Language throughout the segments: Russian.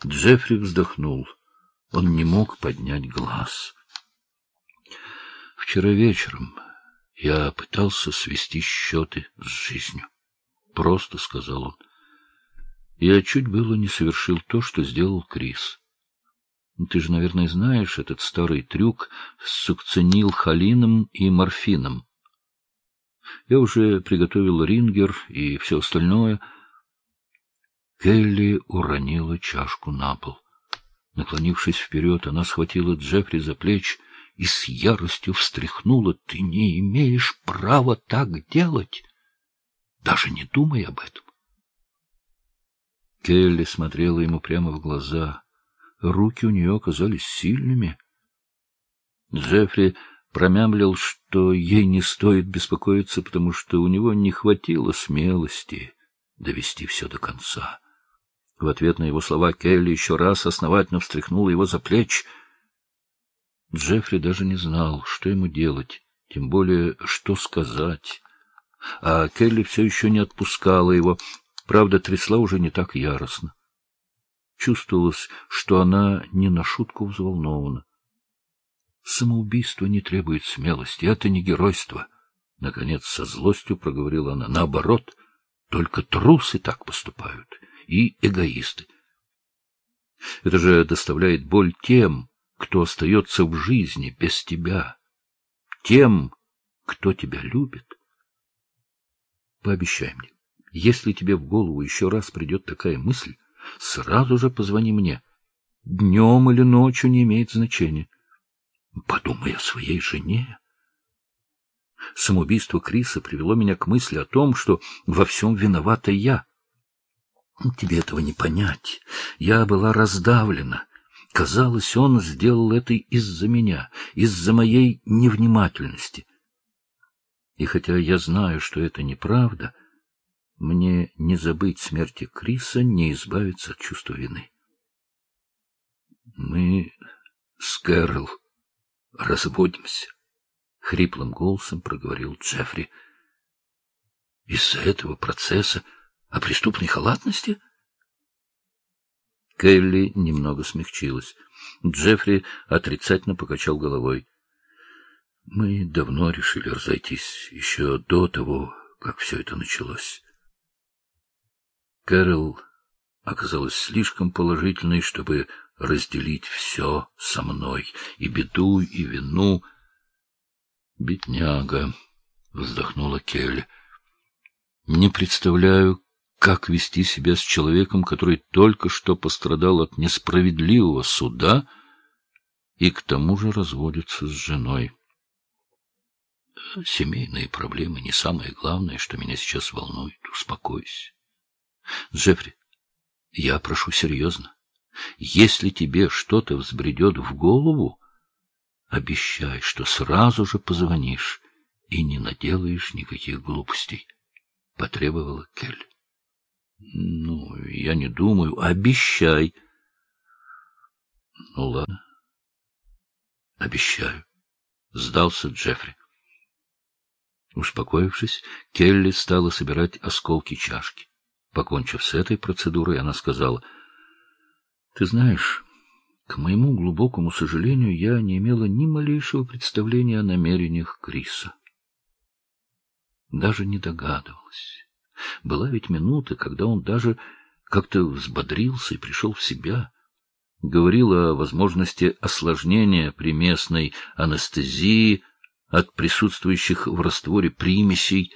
Джеффри вздохнул. Он не мог поднять глаз. Вчера вечером я пытался свести счеты с жизнью. Просто, — сказал он. Я чуть было не совершил то, что сделал Крис. Ты же, наверное, знаешь этот старый трюк с сукцинилхолином и морфином. Я уже приготовил рингер и все остальное. Келли уронила чашку на пол. Наклонившись вперед, она схватила Джеффри за плечи и с яростью встряхнула. — Ты не имеешь права так делать. Даже не думай об этом. Келли смотрела ему прямо в глаза. Руки у нее оказались сильными. Джеффри промямлил, что ей не стоит беспокоиться, потому что у него не хватило смелости довести все до конца. В ответ на его слова Келли еще раз основательно встряхнула его за плечи. Джеффри даже не знал, что ему делать, тем более, что сказать. А Келли все еще не отпускала его, правда, трясла уже не так яростно. Чувствовалось, что она не на шутку взволнована. Самоубийство не требует смелости, это не геройство. Наконец, со злостью проговорила она. Наоборот, только трусы так поступают, и эгоисты. Это же доставляет боль тем, кто остается в жизни без тебя, тем, кто тебя любит. Пообещай мне, если тебе в голову еще раз придет такая мысль, сразу же позвони мне. Днем или ночью не имеет значения. Подумай о своей жене. Самоубийство Криса привело меня к мысли о том, что во всем виновата я. Тебе этого не понять. Я была раздавлена. Казалось, он сделал это из-за меня, из-за моей невнимательности. И хотя я знаю, что это неправда, мне не забыть смерти Криса, не избавиться от чувства вины. Мы с Кэрол разводимся, — хриплым голосом проговорил Джеффри. — Из-за этого процесса о преступной халатности? Келли немного смягчилась. Джеффри отрицательно покачал головой. — Мы давно решили разойтись, еще до того, как все это началось. Кэрол оказалась слишком положительной, чтобы разделить все со мной, и беду, и вину. — Бедняга, — вздохнула Келли. — Не представляю, как вести себя с человеком, который только что пострадал от несправедливого суда и к тому же разводится с женой. Семейные проблемы не самое главное, что меня сейчас волнует. Успокойся. Джеффри, я прошу серьезно. Если тебе что-то взбредет в голову, обещай, что сразу же позвонишь и не наделаешь никаких глупостей, — потребовала Келли. — Ну, я не думаю. Обещай. — Ну, ладно. — Обещаю, — сдался Джеффри. Успокоившись, Келли стала собирать осколки чашки. Покончив с этой процедурой, она сказала: — Ты знаешь, к моему глубокому сожалению, я не имела ни малейшего представления о намерениях Криса. Даже не догадывалась. Была ведь минута, когда он даже как-то взбодрился и пришел в себя. Говорил о возможности осложнения при местной анестезии от присутствующих в растворе примесей.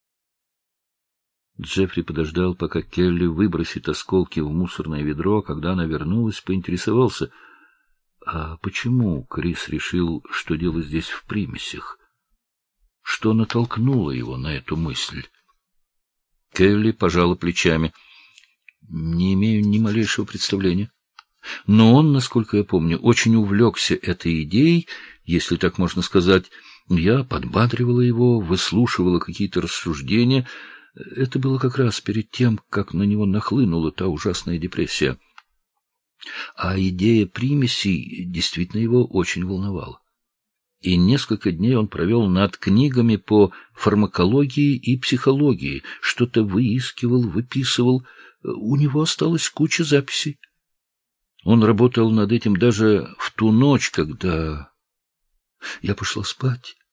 Джеффри подождал, пока Келли выбросит осколки в мусорное ведро. Когда она вернулась, поинтересовался: — А почему Крис решил, что дело здесь в примесях? Что натолкнуло его на эту мысль? Келли пожала плечами. — Не имею ни малейшего представления. Но он, насколько я помню, очень увлекся этой идеей, если так можно сказать. Я подбадривала его, выслушивала какие-то рассуждения. Это было как раз перед тем, как на него нахлынула та ужасная депрессия. А идея примесей действительно его очень волновала. И несколько дней он провел над книгами по фармакологии и психологии, что-то выискивал, выписывал. У него осталась куча записей. Он работал над этим даже в ту ночь, когда... Я пошла спать,